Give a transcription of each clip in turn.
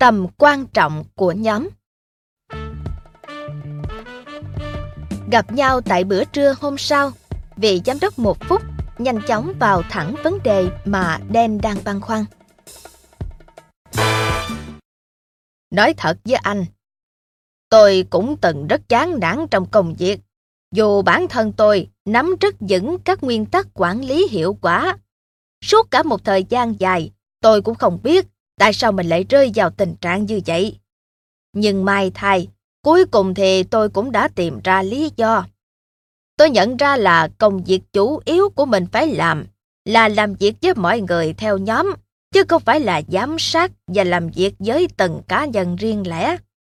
Tầm quan trọng của nhóm. Gặp nhau tại bữa trưa hôm sau, vị giám đốc 1 phút nhanh chóng vào thẳng vấn đề mà Dan đang băn khoăn. Nói thật với anh, tôi cũng từng rất chán nản trong công việc. Dù bản thân tôi nắm rất vững các nguyên tắc quản lý hiệu quả, suốt cả một thời gian dài, tôi cũng không biết tại sao mình lại rơi vào tình trạng như vậy. Nhưng may thay, cuối cùng thì tôi cũng đã tìm ra lý do. Tôi nhận ra là công việc chủ yếu của mình phải làm là làm việc với mọi người theo nhóm, chứ không phải là giám sát và làm việc với từng cá nhân riêng lẻ.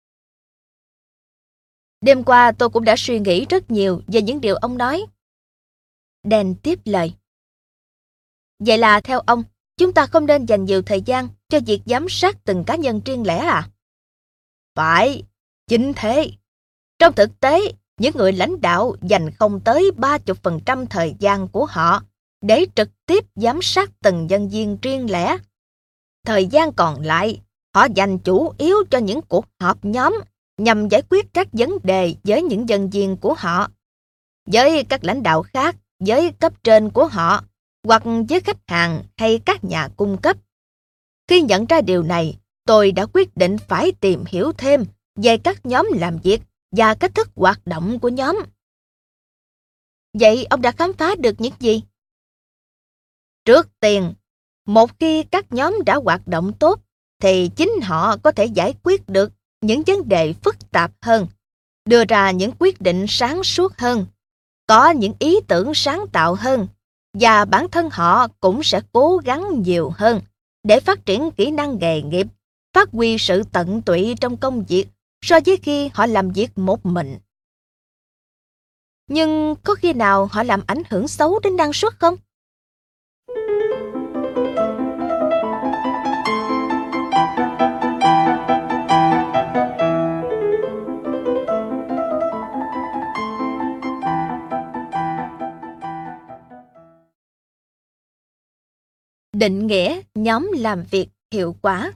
Đêm qua tôi cũng đã suy nghĩ rất nhiều về những điều ông nói. Dan tiếp lời. Vậy là theo ông, chúng ta không nên dành nhiều thời gian cho việc giám sát từng cá nhân riêng lẻ à? Phải, chính thế. Trong thực tế, những người lãnh đạo dành không tới 30% thời gian của họ để trực tiếp giám sát từng nhân viên riêng lẻ. Thời gian còn lại, họ dành chủ yếu cho những cuộc họp nhóm nhằm giải quyết các vấn đề với những nhân viên của họ, với các lãnh đạo khác, với cấp trên của họ, hoặc với khách hàng hay các nhà cung cấp. Khi nhận ra điều này, tôi đã quyết định phải tìm hiểu thêm về các nhóm làm việc và cách thức hoạt động của nhóm. Vậy ông đã khám phá được những gì? Trước tiên, một khi các nhóm đã hoạt động tốt, thì chính họ có thể giải quyết được những vấn đề phức tạp hơn, đưa ra những quyết định sáng suốt hơn, có những ý tưởng sáng tạo hơn, và bản thân họ cũng sẽ cố gắng nhiều hơn để phát triển kỹ năng nghề nghiệp, phát huy sự tận tụy trong công việc so với khi họ làm việc một mình. Nhưng có khi nào họ làm ảnh hưởng xấu đến năng suất không? Định nghĩa nhóm làm việc hiệu quả.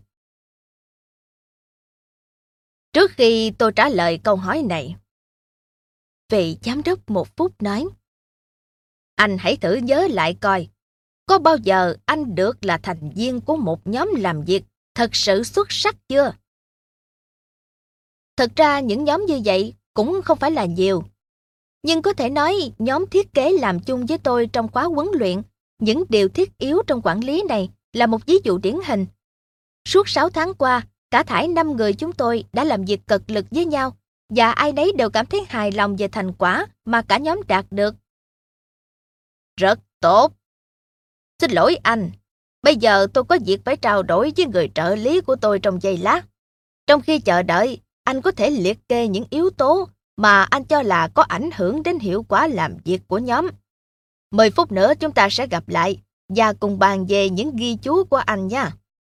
Trước khi tôi trả lời câu hỏi này, vị giám đốc 1 phút nói, anh hãy thử nhớ lại coi, có bao giờ anh được là thành viên của một nhóm làm việc thật sự xuất sắc chưa? Thật ra những nhóm như vậy cũng không phải là nhiều. Nhưng có thể nói nhóm thiết kế làm chung với tôi trong khóa huấn luyện những điều thiết yếu trong quản lý này là một ví dụ điển hình. Suốt 6 tháng qua, cả thảy 5 người chúng tôi đã làm việc cật lực với nhau và ai nấy đều cảm thấy hài lòng về thành quả mà cả nhóm đạt được. Rất tốt. Xin lỗi anh, bây giờ tôi có việc phải trao đổi với người trợ lý của tôi trong giây lát. Trong khi chờ đợi, anh có thể liệt kê những yếu tố mà anh cho là có ảnh hưởng đến hiệu quả làm việc của nhóm. 10 phút nữa chúng ta sẽ gặp lại và cùng bàn về những ghi chú của anh nha.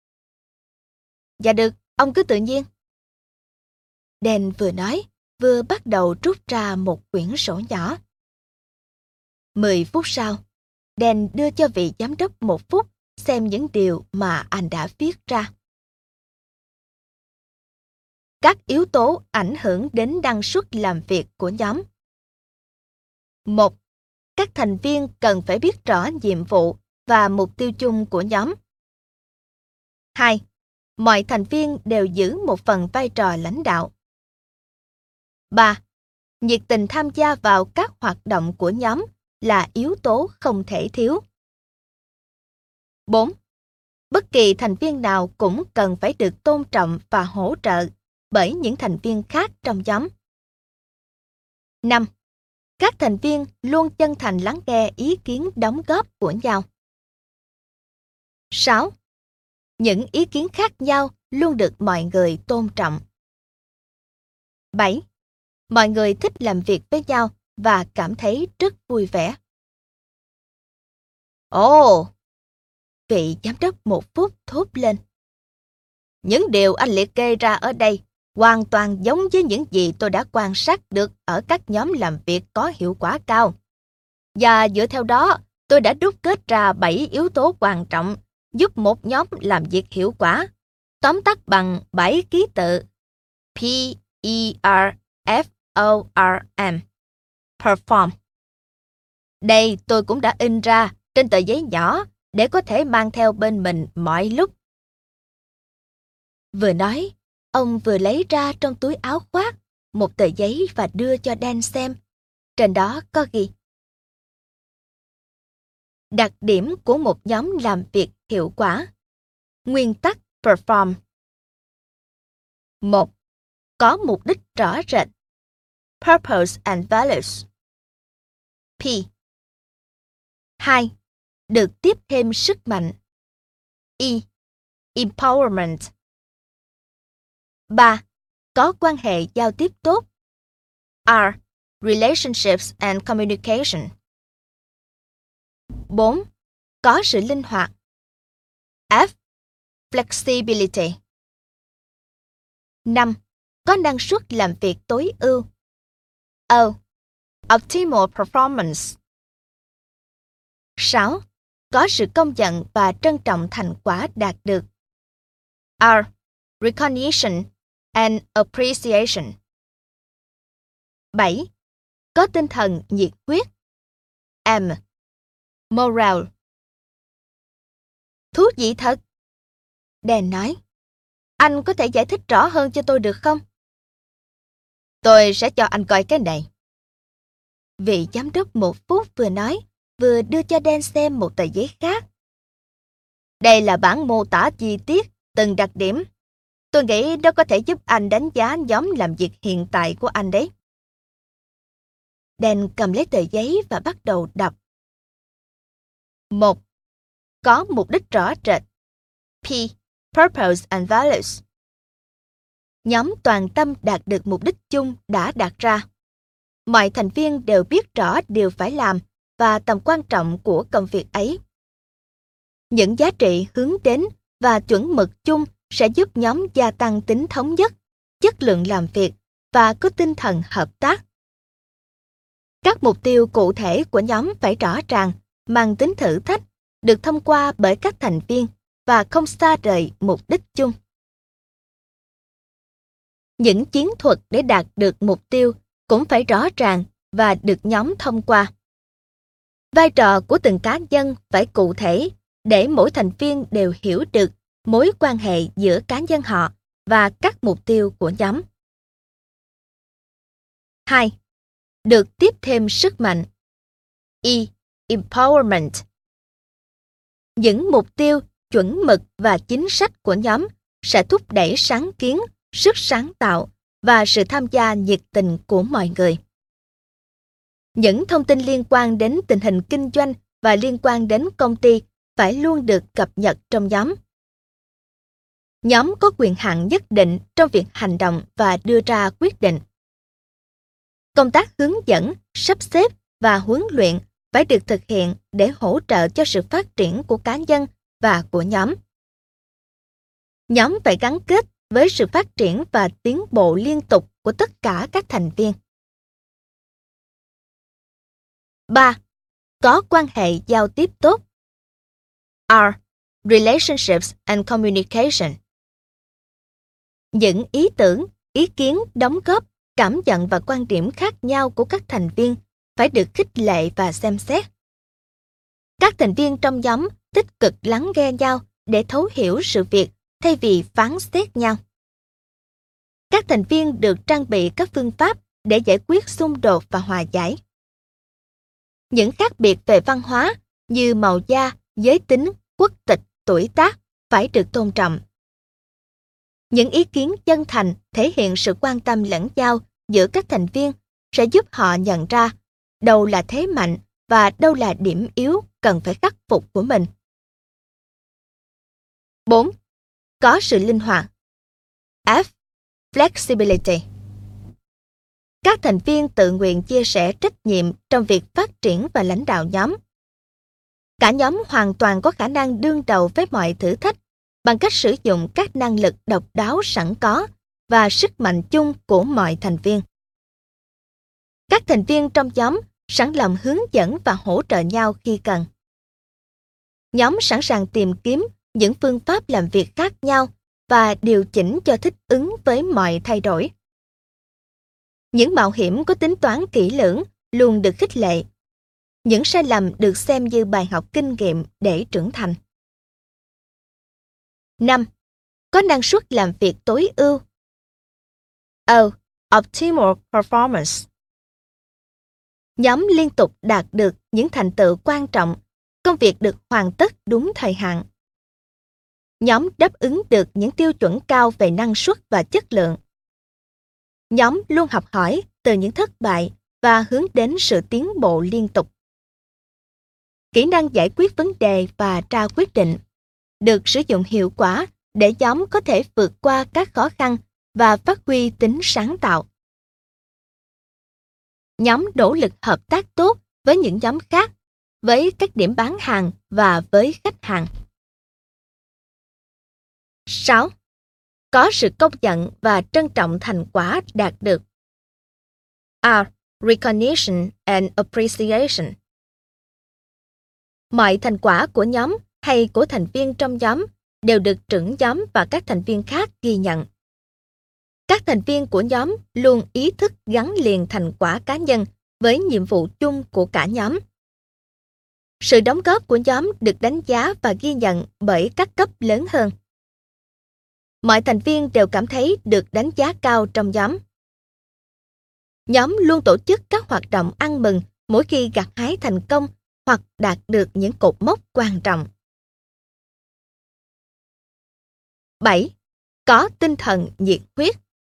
Dạ được, ông cứ tự nhiên. Dan vừa nói, vừa bắt đầu rút ra một quyển sổ nhỏ. 10 phút sau, Dan đưa cho vị giám đốc 1 phút xem những điều mà anh đã viết ra. Các yếu tố ảnh hưởng đến năng suất làm việc của nhóm. 1. Các thành viên cần phải biết rõ nhiệm vụ và mục tiêu chung của nhóm. 2. Mọi thành viên đều giữ một phần vai trò lãnh đạo. 3. Nhiệt tình tham gia vào các hoạt động của nhóm là yếu tố không thể thiếu. 4. Bất kỳ thành viên nào cũng cần phải được tôn trọng và hỗ trợ bởi những thành viên khác trong nhóm. 5. Các thành viên luôn chân thành lắng nghe ý kiến đóng góp của nhau. 6. Những ý kiến khác nhau luôn được mọi người tôn trọng. 7. Mọi người thích làm việc với nhau và cảm thấy rất vui vẻ. Ồ! Vị giám đốc 1 phút thốt lên. Những điều anh liệt kê ra ở đây hoàn toàn giống với những gì tôi đã quan sát được ở các nhóm làm việc có hiệu quả cao. Và dựa theo đó, tôi đã đúc kết ra 7 yếu tố quan trọng giúp một nhóm làm việc hiệu quả. tóm tắt bằng 7 ký tự P-E-R-F-O-R-M. Perform. Đây tôi cũng đã in ra trên tờ giấy nhỏ để có thể mang theo bên mình mọi lúc. Vừa nói, ông vừa lấy ra trong túi áo khoác một tờ giấy và đưa cho Dan xem. Trên đó có ghi: đặc điểm của một nhóm làm việc hiệu quả. Nguyên tắc Perform. 1. Có mục đích rõ rệt. Purpose and values. P. 2. Được tiếp thêm sức mạnh. E. Empowerment. 3. Có quan hệ giao tiếp tốt. R. Relationships and communication. 4. Có sự linh hoạt. F. Flexibility. 5. Có năng suất làm việc tối ưu. O. Optimal performance. 6. Có sự công nhận và trân trọng thành quả đạt được. R. Recognition and appreciation. 7. Có tinh thần nhiệt huyết. M. Morale. Thú vị thật. Dan nói. Anh có thể giải thích rõ hơn cho tôi được không? Tôi sẽ cho anh coi cái này. Vị giám đốc một phút vừa nói, vừa đưa cho Dan xem một tờ giấy khác. Đây là bản mô tả chi tiết từng đặc điểm. Tôi nghĩ nó có thể giúp anh đánh giá nhóm làm việc hiện tại của anh đấy. Dan cầm lấy tờ giấy và bắt đầu đọc. 1. Có mục đích rõ rệt. P. Purpose and values. Nhóm toàn tâm đạt được mục đích chung đã đặt ra. Mọi thành viên đều biết rõ điều phải làm và tầm quan trọng của công việc ấy. Những giá trị hướng đến và chuẩn mực chung sẽ giúp nhóm gia tăng tính thống nhất, chất lượng làm việc và có tinh thần hợp tác. Các mục tiêu cụ thể của nhóm phải rõ ràng, mang tính thử thách, được thông qua bởi các thành viên và không xa rời mục đích chung. Những chiến thuật để đạt được mục tiêu cũng phải rõ ràng và được nhóm thông qua. Vai trò của từng cá nhân phải cụ thể để mỗi thành viên đều hiểu được mối quan hệ giữa cá nhân họ và các mục tiêu của nhóm. 2. Được tiếp thêm sức mạnh. E. Empowerment. Những mục tiêu, chuẩn mực và chính sách của nhóm sẽ thúc đẩy sáng kiến, sức sáng tạo và sự tham gia nhiệt tình của mọi người. Những thông tin liên quan đến tình hình kinh doanh và liên quan đến công ty phải luôn được cập nhật trong nhóm. Nhóm có quyền hạn nhất định trong việc hành động và đưa ra quyết định. Công tác hướng dẫn, sắp xếp và huấn luyện phải được thực hiện để hỗ trợ cho sự phát triển của cá nhân và của nhóm. Nhóm phải gắn kết với sự phát triển và tiến bộ liên tục của tất cả các thành viên. 3. Có quan hệ giao tiếp tốt. R. Relationships and communication. Những ý tưởng, ý kiến, đóng góp, cảm nhận và quan điểm khác nhau của các thành viên phải được khích lệ và xem xét. Các thành viên trong nhóm tích cực lắng nghe nhau để thấu hiểu sự việc thay vì phán xét nhau. Các thành viên được trang bị các phương pháp để giải quyết xung đột và hòa giải. Những khác biệt về văn hóa như màu da, giới tính, quốc tịch, tuổi tác phải được tôn trọng. Những ý kiến chân thành thể hiện sự quan tâm lẫn nhau giữa các thành viên sẽ giúp họ nhận ra đâu là thế mạnh và đâu là điểm yếu cần phải khắc phục của mình. 4. Có sự linh hoạt. F. Flexibility. Các thành viên tự nguyện chia sẻ trách nhiệm trong việc phát triển và lãnh đạo nhóm. Cả nhóm hoàn toàn có khả năng đương đầu với mọi thử thách bằng cách sử dụng các năng lực độc đáo sẵn có và sức mạnh chung của mọi thành viên. Các thành viên trong nhóm sẵn lòng hướng dẫn và hỗ trợ nhau khi cần. Nhóm sẵn sàng tìm kiếm những phương pháp làm việc khác nhau và điều chỉnh cho thích ứng với mọi thay đổi. Những mạo hiểm có tính toán kỹ lưỡng luôn được khích lệ. Những sai lầm được xem như bài học kinh nghiệm để trưởng thành. 5. Có năng suất làm việc tối ưu. Optimal performance. Nhóm liên tục đạt được những thành tựu quan trọng, công việc được hoàn tất đúng thời hạn. Nhóm đáp ứng được những tiêu chuẩn cao về năng suất và chất lượng. Nhóm luôn học hỏi từ những thất bại và hướng đến sự tiến bộ liên tục. Kỹ năng giải quyết vấn đề và ra quyết định được sử dụng hiệu quả để nhóm có thể vượt qua các khó khăn và phát huy tính sáng tạo. Nhóm nỗ lực hợp tác tốt với những nhóm khác, với các điểm bán hàng và với khách hàng. 6. Có sự công nhận và trân trọng thành quả đạt được. Recognition and appreciation. Mọi thành quả của nhóm hay của thành viên trong nhóm đều được trưởng nhóm và các thành viên khác ghi nhận. Các thành viên của nhóm luôn ý thức gắn liền thành quả cá nhân với nhiệm vụ chung của cả nhóm. Sự đóng góp của nhóm được đánh giá và ghi nhận bởi các cấp lớn hơn. Mọi thành viên đều cảm thấy được đánh giá cao trong nhóm. Nhóm luôn tổ chức các hoạt động ăn mừng mỗi khi gặt hái thành công hoặc đạt được những cột mốc quan trọng. 7. Có tinh thần nhiệt huyết.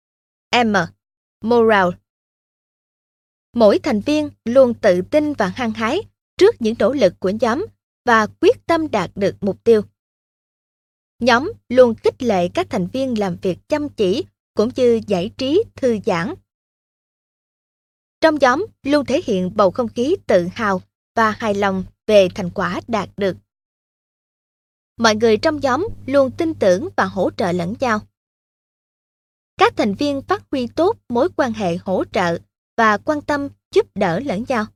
Morale. Mỗi thành viên luôn tự tin và hăng hái trước những nỗ lực của nhóm và quyết tâm đạt được mục tiêu. Nhóm luôn khích lệ các thành viên làm việc chăm chỉ cũng như giải trí thư giãn. Trong nhóm luôn thể hiện bầu không khí tự hào và hài lòng về thành quả đạt được. Mọi người trong nhóm luôn tin tưởng và hỗ trợ lẫn nhau. Các thành viên phát huy tốt mối quan hệ hỗ trợ và quan tâm giúp đỡ lẫn nhau.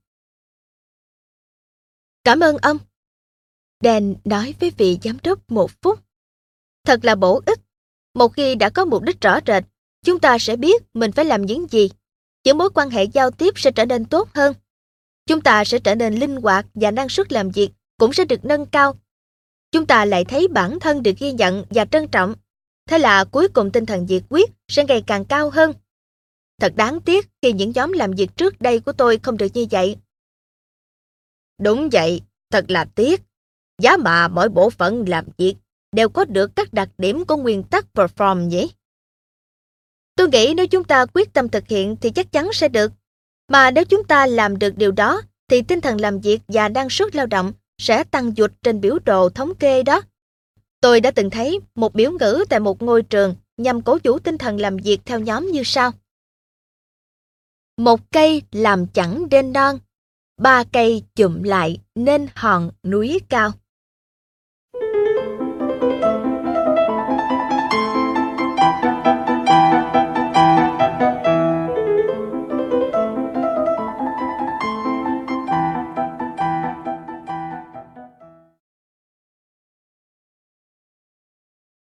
Cảm ơn ông. Dan nói với vị giám đốc 1 phút. Thật là bổ ích. Một khi đã có mục đích rõ rệt, chúng ta sẽ biết mình phải làm những gì. Những mối quan hệ giao tiếp sẽ trở nên tốt hơn. Chúng ta sẽ trở nên linh hoạt và năng suất làm việc cũng sẽ được nâng cao. Chúng ta lại thấy bản thân được ghi nhận và trân trọng. Thế là cuối cùng tinh thần nhiệt huyết sẽ ngày càng cao hơn. Thật đáng tiếc khi những nhóm làm việc trước đây của tôi không được như vậy. Đúng vậy, thật là tiếc. Giá mà mỗi bộ phận làm việc đều có được các đặc điểm của nguyên tắc perform nhỉ? Tôi nghĩ nếu chúng ta quyết tâm thực hiện thì chắc chắn sẽ được. Mà nếu chúng ta làm được điều đó, thì tinh thần làm việc và năng suất lao động sẽ tăng vụt trên biểu đồ thống kê đó. Tôi đã từng thấy một biểu ngữ tại một ngôi trường nhằm cổ vũ tinh thần làm việc theo nhóm như sau. 1 cây làm chẳng nên non, 3 cây chụm lại nên hòn núi cao.